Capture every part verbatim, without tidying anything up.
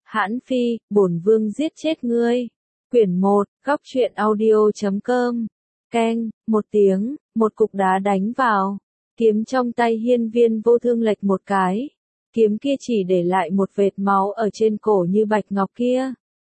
Hãn Phi, bổn vương giết chết ngươi. Quyển một, góc truyện audio chấm com. Keng, một tiếng, một cục đá đánh vào. Kiếm trong tay Hiên Viên Vô Thương lệch một cái. Kiếm kia chỉ để lại một vệt máu ở trên cổ như bạch ngọc kia.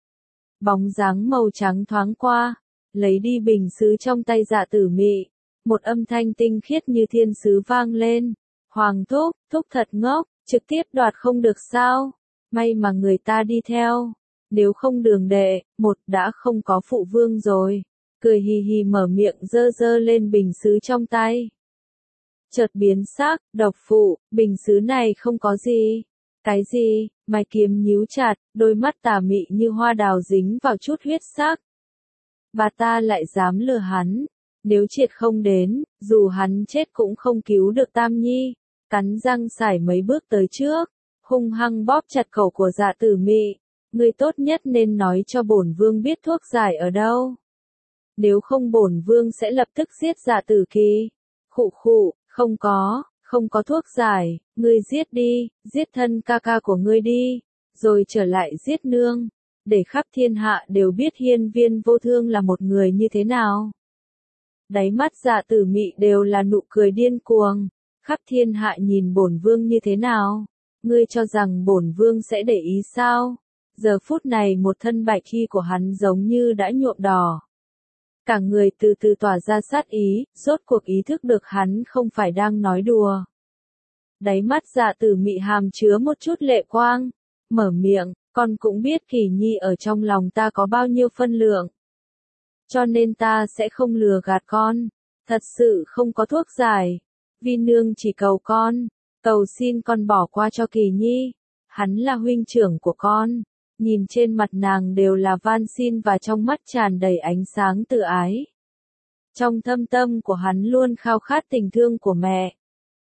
Bóng dáng màu trắng thoáng qua, lấy đi bình sứ trong tay Dạ Tử Mị. Một âm thanh tinh khiết như thiên sứ vang lên. Hoàng thúc, thúc thật ngốc, trực tiếp đoạt không được sao? May mà người ta đi theo. Nếu không đường đệ, một đã không có phụ vương rồi. Cười hì hì mở miệng dơ dơ lên bình sứ trong tay. Chợt biến sắc, độc phụ, bình sứ này không có gì. Cái gì? Mày kiếm nhíu chặt, đôi mắt tà mị như hoa đào dính vào chút huyết sắc. Bà ta lại dám lừa hắn. Nếu triệt không đến, dù hắn chết cũng không cứu được Tam Nhi. Cắn răng sải mấy bước tới trước, hung hăng bóp chặt cổ của Dạ Tử Mị. Ngươi tốt nhất nên nói cho bổn vương biết thuốc giải ở đâu. Nếu không bổn vương sẽ lập tức giết Dạ Tử Kỳ. Khụ khụ, không có, không có thuốc giải, ngươi giết đi, giết thân ca ca của ngươi đi, rồi trở lại giết nương, để khắp thiên hạ đều biết Hiên Viên Vô Thương là một người như thế nào. Đáy mắt Dạ Tử Mị đều là nụ cười điên cuồng, khắp thiên hạ nhìn bổn vương như thế nào, ngươi cho rằng bổn vương sẽ để ý sao? Giờ phút này một thân bạch y của hắn giống như đã nhuộm đỏ. Cả người từ từ tỏa ra sát ý, rốt cuộc ý thức được hắn không phải đang nói đùa. Đáy mắt Dạ Tử Mị hàm chứa một chút lệ quang, mở miệng, con cũng biết Kỳ Nhi ở trong lòng ta có bao nhiêu phân lượng. Cho nên ta sẽ không lừa gạt con, thật sự không có thuốc giải. Vi nương chỉ cầu con, cầu xin con bỏ qua cho Kỳ Nhi, hắn là huynh trưởng của con. Nhìn trên mặt nàng đều là van xin và trong mắt tràn đầy ánh sáng tự ái. Trong thâm tâm của hắn luôn khao khát tình thương của mẹ.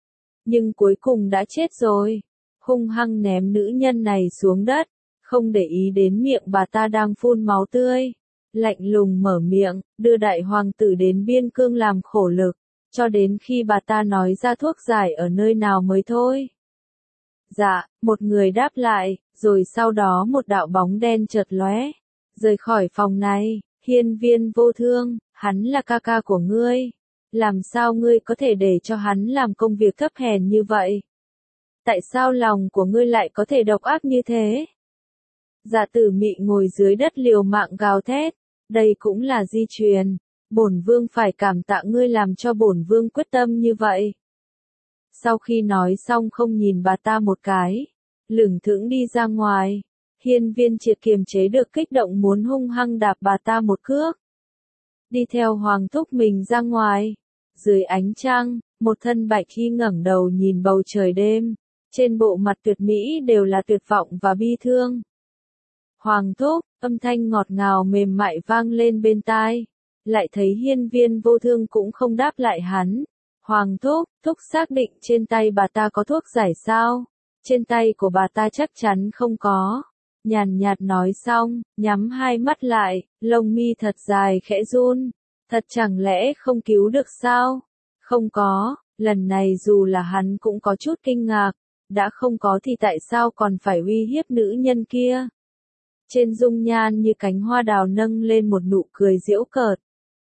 Nhưng cuối cùng đã chết rồi. Hung hăng ném nữ nhân này xuống đất, không để ý đến miệng bà ta đang phun máu tươi. Lạnh lùng mở miệng, đưa đại hoàng tử đến biên cương làm khổ lực, cho đến khi bà ta nói ra thuốc giải ở nơi nào mới thôi. Dạ, một người đáp lại, rồi sau đó một đạo bóng đen chợt lóe, rời khỏi phòng này. Hiên Viên Vô Thương, hắn là ca ca của ngươi, làm sao ngươi có thể để cho hắn làm công việc thấp hèn như vậy? Tại sao lòng của ngươi lại có thể độc ác như thế? Dạ Tử Mị ngồi dưới đất liều mạng gào thét, đây cũng là di truyền, bổn vương phải cảm tạ ngươi làm cho bổn vương quyết tâm như vậy. Sau khi nói xong không nhìn bà ta một cái, lửng thững đi ra ngoài. Hiên Viên Triệt kiềm chế được kích động muốn hung hăng đạp bà ta một cước. Đi theo hoàng thúc mình ra ngoài. Dưới ánh trăng, một thân bạch y ngẩng đầu nhìn bầu trời đêm. Trên bộ mặt tuyệt mỹ đều là tuyệt vọng và bi thương. Hoàng thúc, âm thanh ngọt ngào mềm mại vang lên bên tai. Lại thấy Hiên Viên Vô Thương cũng không đáp lại hắn. Hoàng thúc, thúc xác định trên tay bà ta có thuốc giải sao? Trên tay của bà ta chắc chắn không có. Nhàn nhạt nói xong, nhắm hai mắt lại, lông mi thật dài khẽ run. Thật chẳng lẽ không cứu được sao? Không có, lần này dù là hắn cũng có chút kinh ngạc. Đã không có thì tại sao còn phải uy hiếp nữ nhân kia? Trên dung nhan như cánh hoa đào nâng lên một nụ cười giễu cợt.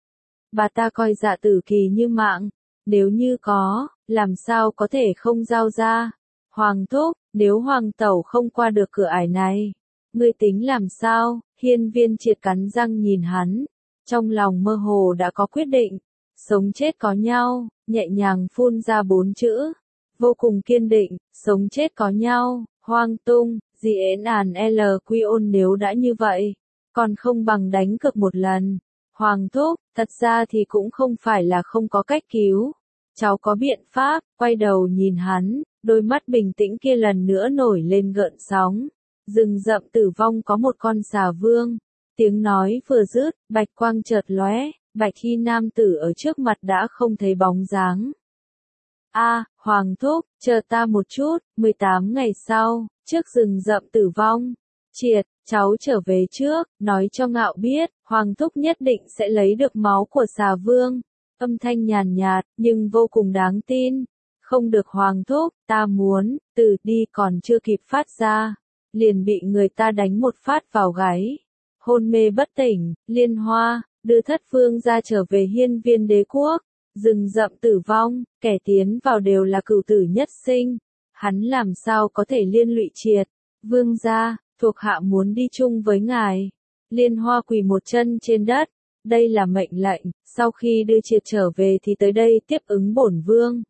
Bà ta coi Dạ Tử Kỳ như mạng. Nếu như có, làm sao có thể không giao ra? Hoàng thúc, nếu hoàng tẩu không qua được cửa ải này, ngươi tính làm sao? Hiên Viên Triệt cắn răng nhìn hắn, trong lòng mơ hồ đã có quyết định, sống chết có nhau, nhẹ nhàng phun ra bốn chữ, vô cùng kiên định, sống chết có nhau, hoang tung, gì ến àn l quy ôn nếu đã như vậy, còn không bằng đánh cược một lần. Hoàng thúc, thật ra thì cũng không phải là không có cách cứu. Cháu có biện pháp, quay đầu nhìn hắn, đôi mắt bình tĩnh kia lần nữa nổi lên gợn sóng. Rừng rậm tử vong có một con xà vương. Tiếng nói vừa dứt, bạch quang chợt lóe, bạch y nam tử ở trước mặt đã không thấy bóng dáng. A, Hoàng thúc, chờ ta một chút, mười tám ngày sau, trước rừng rậm tử vong. Triệt, cháu trở về trước, nói cho Ngạo biết, Hoàng thúc nhất định sẽ lấy được máu của xà vương. Âm thanh nhàn nhạt, nhưng vô cùng đáng tin. Không được Hoàng thúc, ta muốn, từ đi còn chưa kịp phát ra. liền bị người ta đánh một phát vào gáy. Hôn mê bất tỉnh, Liên Hoa, đưa thất vương gia trở về hiên viên đế quốc, rừng rậm tử vong, kẻ tiến vào đều là cửu tử nhất sinh. Hắn làm sao có thể liên lụy triệt, vương gia, thuộc hạ muốn đi chung với ngài. Liên Hoa quỳ một chân trên đất, đây là mệnh lệnh, sau khi đưa triệt trở về thì tới đây tiếp ứng bổn vương.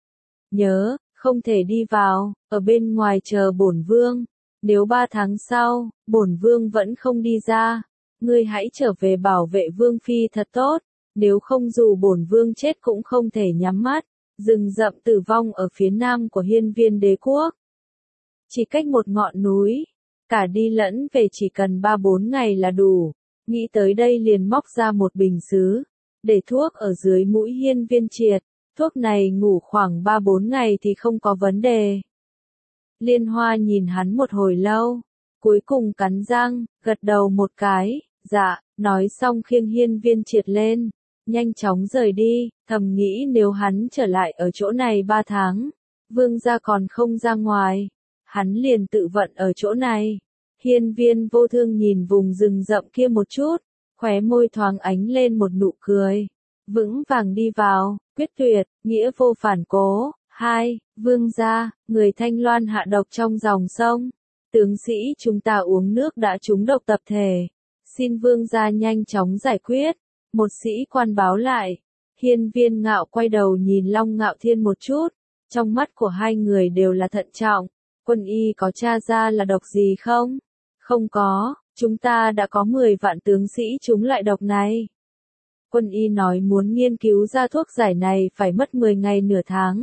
Nhớ, không thể đi vào, ở bên ngoài chờ bổn vương. Nếu ba tháng sau, bổn vương vẫn không đi ra, ngươi hãy trở về bảo vệ vương phi thật tốt, nếu không dù bổn vương chết cũng không thể nhắm mắt. Rừng rậm tử vong ở phía nam của hiên viên đế quốc. Chỉ cách một ngọn núi, cả đi lẫn về chỉ cần ba bốn ngày là đủ. Nghĩ tới đây liền móc ra một bình sứ, để thuốc ở dưới mũi hiên viên triệt. Thuốc này ngủ khoảng ba bốn ngày thì không có vấn đề. Liên Hoa nhìn hắn một hồi lâu, cuối cùng cắn răng, gật đầu một cái, dạ, nói xong khiêng hiên viên triệt lên, nhanh chóng rời đi, thầm nghĩ nếu hắn trở lại ở chỗ này ba tháng, vương gia còn không ra ngoài, hắn liền tự vận ở chỗ này. Hiên viên vô thương nhìn vùng rừng rậm kia một chút, khóe môi thoáng ánh lên một nụ cười, vững vàng đi vào, quyết tuyệt, nghĩa vô phản cố. Hai, vương gia, người Thanh Loan hạ độc trong dòng sông. Tướng sĩ chúng ta uống nước đã trúng độc tập thể. Xin vương gia nhanh chóng giải quyết. Một sĩ quan báo lại. Hiên viên ngạo quay đầu nhìn Long Ngạo Thiên một chút. Trong mắt của hai người đều là thận trọng. Quân y có tra ra là độc gì không? Không có, chúng ta đã có mười vạn tướng sĩ trúng loại độc này. Quân y nói muốn nghiên cứu ra thuốc giải này phải mất mười ngày nửa tháng.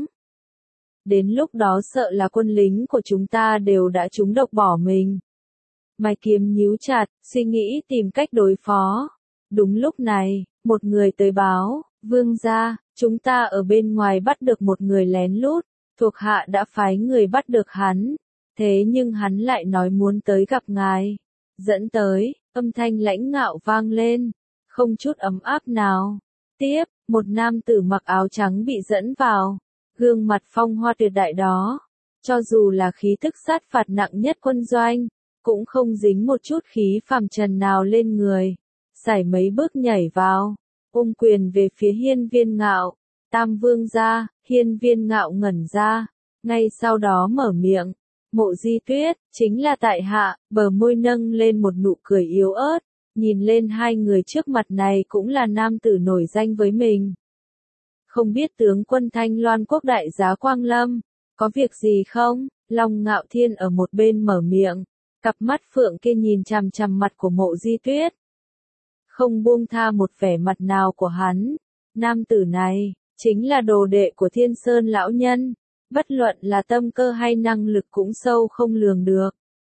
Đến lúc đó sợ là quân lính của chúng ta đều đã trúng độc bỏ mình. Mày kiếm nhíu chặt, suy nghĩ tìm cách đối phó. Đúng lúc này, một người tới báo, vương gia, chúng ta ở bên ngoài bắt được một người lén lút, thuộc hạ đã phái người bắt được hắn. Thế nhưng hắn lại nói muốn tới gặp ngài. Dẫn tới, âm thanh lãnh ngạo vang lên, không chút ấm áp nào. Tiếp, một nam tử mặc áo trắng bị dẫn vào. Gương mặt phong hoa tuyệt đại đó, cho dù là khí tức sát phạt nặng nhất quân doanh, cũng không dính một chút khí phàm trần nào lên người. Sải mấy bước nhảy vào, ôm quyền về phía hiên viên ngạo. Tam vương gia, hiên viên ngạo ngẩn ra, ngay sau đó mở miệng. Mộ Di Tuyết, chính là tại hạ, bờ môi nâng lên một nụ cười yếu ớt, nhìn lên hai người trước mặt này cũng là nam tử nổi danh với mình. Không biết tướng quân Thanh Loan quốc đại giá Quang Lâm, có việc gì không? Long Ngạo Thiên ở một bên mở miệng, cặp mắt phượng kia nhìn chằm chằm mặt của Mộ Di Tuyết. Không buông tha một vẻ mặt nào của hắn, nam tử này, chính là đồ đệ của Thiên Sơn lão nhân, bất luận là tâm cơ hay năng lực cũng sâu không lường được.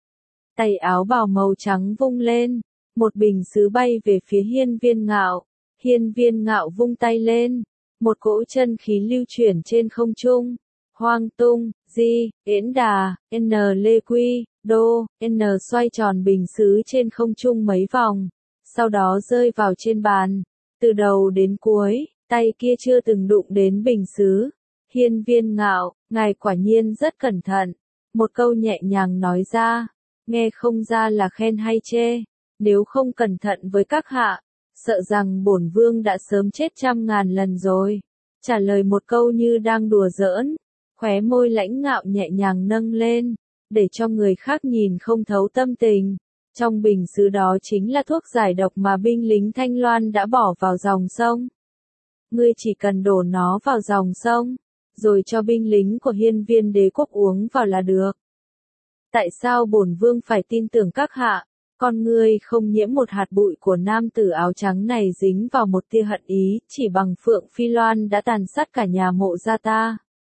Tay áo bào màu trắng vung lên, một bình sứ bay về phía hiên viên ngạo, hiên viên ngạo vung tay lên. Một cỗ chân khí lưu chuyển trên không trung. Hoang tung, di, yễn đà, n lê quy, đô, n xoay tròn bình sứ trên không trung mấy vòng. Sau đó rơi vào trên bàn. Từ đầu đến cuối, tay kia chưa từng đụng đến bình sứ. Hiên viên ngạo, ngài quả nhiên rất cẩn thận. Một câu nhẹ nhàng nói ra. Nghe không ra là khen hay chê. Nếu không cẩn thận với các hạ, sợ rằng bổn vương đã sớm chết trăm ngàn lần rồi. Trả lời một câu như đang đùa giỡn, khóe môi lãnh ngạo nhẹ nhàng nâng lên, để cho người khác nhìn không thấu tâm tình. Trong bình sứ đó chính là thuốc giải độc mà binh lính Thanh Loan đã bỏ vào dòng sông. Ngươi chỉ cần đổ nó vào dòng sông, rồi cho binh lính của hiên viên đế quốc uống vào là được. Tại sao bổn vương phải tin tưởng các hạ? Con ngươi không nhiễm một hạt bụi của nam tử áo trắng này dính vào một tia hận ý, chỉ bằng Phượng Phi Loan đã tàn sát cả nhà Mộ gia ta.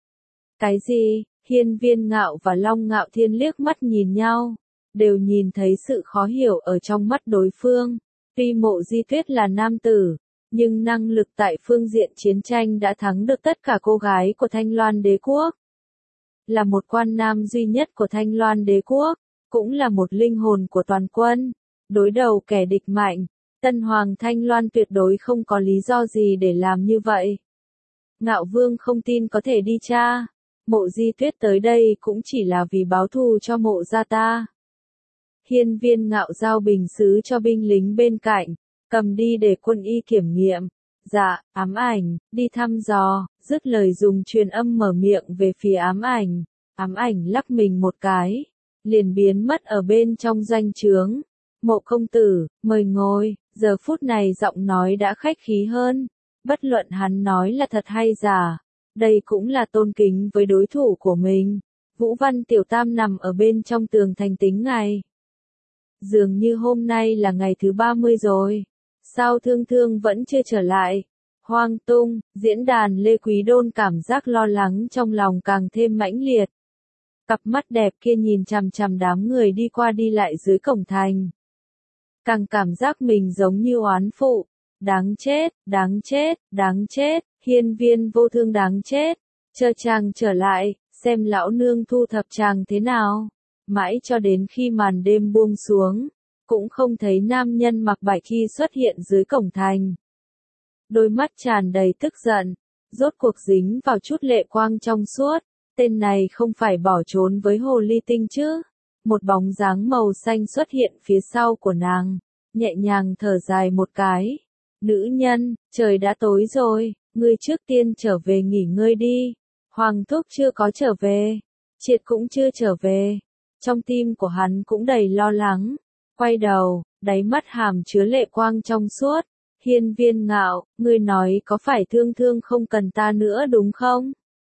Cái gì? Hiên viên ngạo và Long Ngạo Thiên liếc mắt nhìn nhau, đều nhìn thấy sự khó hiểu ở trong mắt đối phương. Tuy Mộ Di Tuyết là nam tử, nhưng năng lực tại phương diện chiến tranh đã thắng được tất cả cô gái của Thanh Loan đế quốc. Là một quan nam duy nhất của Thanh Loan đế quốc, cũng là một linh hồn của toàn quân. Đối đầu kẻ địch mạnh, Tân Hoàng Thanh Loan tuyệt đối không có lý do gì để làm như vậy. Ngạo Vương không tin có thể đi tra. Mộ Di Tuyết tới đây cũng chỉ là vì báo thù cho Mộ gia ta. Hiên Viên Ngạo giao bình sứ cho binh lính bên cạnh, cầm đi để quân y kiểm nghiệm. Dạ, ám ảnh, đi thăm dò, dứt lời dùng truyền âm mở miệng về phía ám ảnh. Ám ảnh lắc mình một cái, liền biến mất ở bên trong doanh trướng. Mộ công tử, mời ngồi, giờ phút này giọng nói đã khách khí hơn. Bất luận hắn nói là thật hay giả, đây cũng là tôn kính với đối thủ của mình. Vũ Văn Tiểu Tam nằm ở bên trong tường thành tính ngày. Dường như hôm nay là ngày thứ ba mươi rồi. Sao Thương Thương vẫn chưa trở lại? Hoang Tung, diễn đàn Lê Quý Đôn cảm giác lo lắng trong lòng càng thêm mãnh liệt. Cặp mắt đẹp kia nhìn chằm chằm đám người đi qua đi lại dưới cổng thành. Càng cảm giác mình giống như oán phụ. Đáng chết, đáng chết, đáng chết, Hiên Viên Vô Thương đáng chết. Chờ chàng trở lại, xem lão nương thu thập chàng thế nào. Mãi cho đến khi màn đêm buông xuống, cũng không thấy nam nhân mặc bạch y xuất hiện dưới cổng thành. Đôi mắt tràn đầy tức giận, rốt cuộc dính vào chút lệ quang trong suốt. Tên này không phải bỏ trốn với hồ ly tinh chứ? Một bóng dáng màu xanh xuất hiện phía sau của nàng, nhẹ nhàng thở dài một cái. Nữ nhân, trời đã tối rồi, ngươi trước tiên trở về nghỉ ngơi đi. Hoàng thúc chưa có trở về, Triệt cũng chưa trở về. Trong tim của hắn cũng đầy lo lắng. Quay đầu, đáy mắt hàm chứa lệ quang trong suốt. Hiên Viên Ngạo, ngươi nói có phải Thương Thương không cần ta nữa đúng không?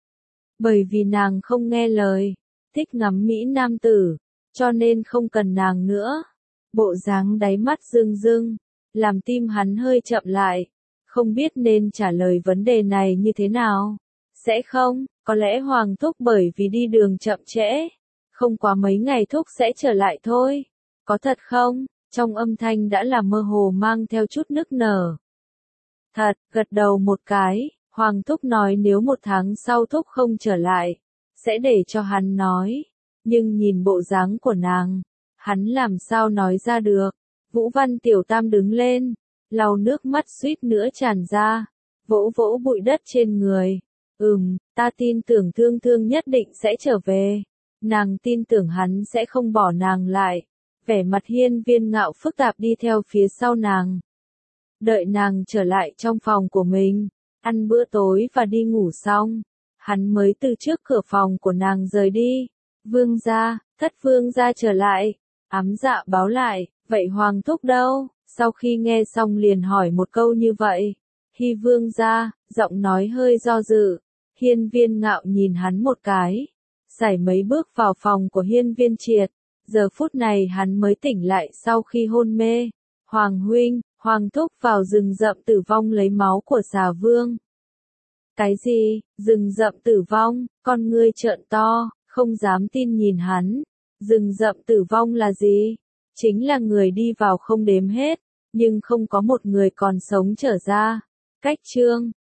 Bởi vì nàng không nghe lời, thích ngắm mỹ nam tử, cho nên không cần nàng nữa. Bộ dáng đáy mắt rưng rưng, làm tim hắn hơi chậm lại, không biết nên trả lời vấn đề này như thế nào. Sẽ không, có lẽ Hoàng thúc bởi vì đi đường chậm trễ, không quá mấy ngày thúc sẽ trở lại thôi. Có thật không? Trong âm thanh đã là mơ hồ mang theo chút nức nở. Thật, gật đầu một cái, Hoàng thúc nói nếu một tháng sau thúc không trở lại, sẽ để cho hắn nói. Nhưng nhìn bộ dáng của nàng, hắn làm sao nói ra được. Vũ Văn Tiểu Tam đứng lên, lau nước mắt suýt nữa tràn ra, vỗ vỗ bụi đất trên người. Ừm, ta tin tưởng Thương Thương nhất định sẽ trở về. Nàng tin tưởng hắn sẽ không bỏ nàng lại. Vẻ mặt Hiên Viên Ngạo phức tạp đi theo phía sau nàng. Đợi nàng trở lại trong phòng của mình, ăn bữa tối và đi ngủ xong, hắn mới từ trước cửa phòng của nàng rời đi. Vương gia, thất vương gia trở lại. Ám Dạ báo lại, vậy Hoàng thúc đâu? Sau khi nghe xong liền hỏi một câu như vậy. Hi vương gia, giọng nói hơi do dự. Hiên Viên Ngạo nhìn hắn một cái, sải mấy bước vào phòng của Hiên Viên Triệt. Giờ phút này hắn mới tỉnh lại sau khi hôn mê. Hoàng huynh, Hoàng thúc vào rừng rậm tử vong lấy máu của xà vương. Cái gì? Rừng rậm tử vong? Con ngươi trợn to, không dám tin nhìn hắn. Rừng rậm tử vong là gì? Chính là người đi vào không đếm hết, nhưng không có một người còn sống trở ra. Cách chương